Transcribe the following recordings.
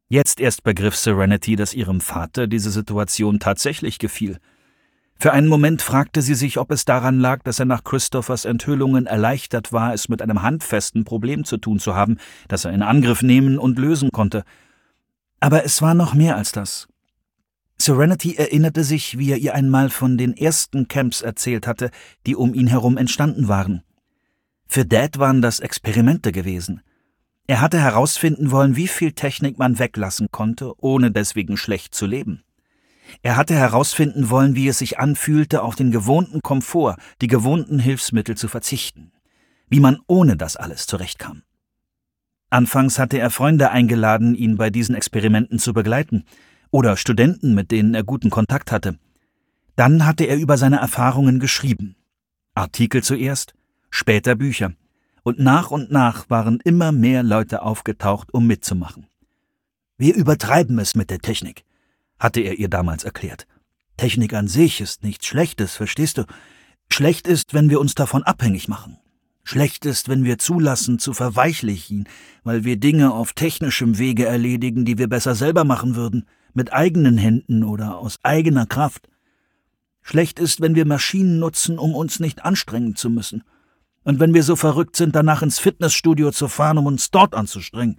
Jetzt erst begriff Serenity, dass ihrem Vater diese Situation tatsächlich gefiel. Für einen Moment fragte sie sich, ob es daran lag, dass er nach Christophers Enthüllungen erleichtert war, es mit einem handfesten Problem zu tun zu haben, das er in Angriff nehmen und lösen konnte. Aber es war noch mehr als das. Serenity erinnerte sich, wie er ihr einmal von den ersten Camps erzählt hatte, die um ihn herum entstanden waren. Für Dad waren das Experimente gewesen. Er hatte herausfinden wollen, wie viel Technik man weglassen konnte, ohne deswegen schlecht zu leben. Er hatte herausfinden wollen, wie es sich anfühlte, auf den gewohnten Komfort, die gewohnten Hilfsmittel zu verzichten. Wie man ohne das alles zurechtkam. Anfangs hatte er Freunde eingeladen, ihn bei diesen Experimenten zu begleiten, oder Studenten, mit denen er guten Kontakt hatte. Dann hatte er über seine Erfahrungen geschrieben. Artikel zuerst, später Bücher. Und nach waren immer mehr Leute aufgetaucht, um mitzumachen. Wir übertreiben es mit der Technik, hatte er ihr damals erklärt. Technik an sich ist nichts Schlechtes, verstehst du? Schlecht ist, wenn wir uns davon abhängig machen. Schlecht ist, wenn wir zulassen, zu verweichlichen, weil wir Dinge auf technischem Wege erledigen, die wir besser selber machen würden, mit eigenen Händen oder aus eigener Kraft. Schlecht ist, wenn wir Maschinen nutzen, um uns nicht anstrengen zu müssen. Und wenn wir so verrückt sind, danach ins Fitnessstudio zu fahren, um uns dort anzustrengen.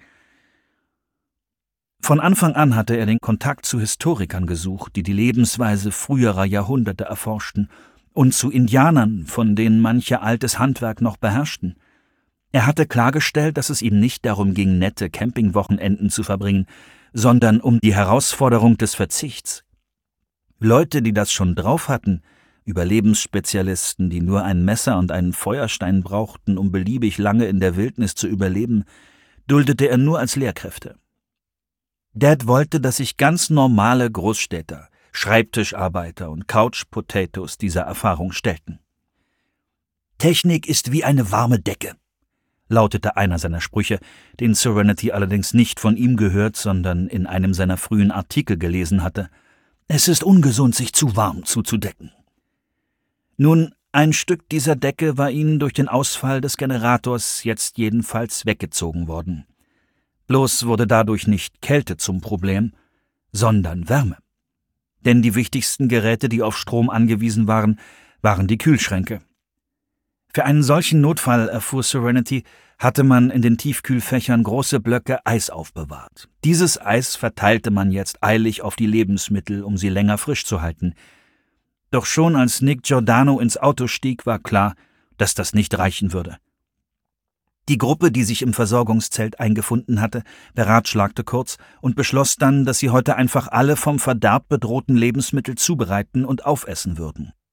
Von Anfang an hatte er den Kontakt zu Historikern gesucht, die die Lebensweise früherer Jahrhunderte erforschten, und zu Indianern, von denen manche altes Handwerk noch beherrschten. Er hatte klargestellt, dass es ihm nicht darum ging, nette Campingwochenenden zu verbringen, sondern um die Herausforderung des Verzichts. Leute, die das schon drauf hatten, Überlebensspezialisten, die nur ein Messer und einen Feuerstein brauchten, um beliebig lange in der Wildnis zu überleben, duldete er nur als Lehrkräfte. Dad wollte, dass sich ganz normale Großstädter, Schreibtischarbeiter und Couch-Potatoes dieser Erfahrung stellten. »Technik ist wie eine warme Decke«, lautete einer seiner Sprüche, den Serenity allerdings nicht von ihm gehört, sondern in einem seiner frühen Artikel gelesen hatte. »Es ist ungesund, sich zu warm zuzudecken.« Nun, ein Stück dieser Decke war ihnen durch den Ausfall des Generators jetzt jedenfalls weggezogen worden. Bloß wurde dadurch nicht Kälte zum Problem, sondern Wärme. Denn die wichtigsten Geräte, die auf Strom angewiesen waren, waren die Kühlschränke. Für einen solchen Notfall, erfuhr Serenity, hatte man in den Tiefkühlfächern große Blöcke Eis aufbewahrt. Dieses Eis verteilte man jetzt eilig auf die Lebensmittel, um sie länger frisch zu halten. Doch schon als Nick Giordano ins Auto stieg, war klar, dass das nicht reichen würde. Die Gruppe, die sich im Versorgungszelt eingefunden hatte, beratschlagte kurz und beschloss dann, dass sie heute einfach alle vom Verderb bedrohten Lebensmittel zubereiten und aufessen würden.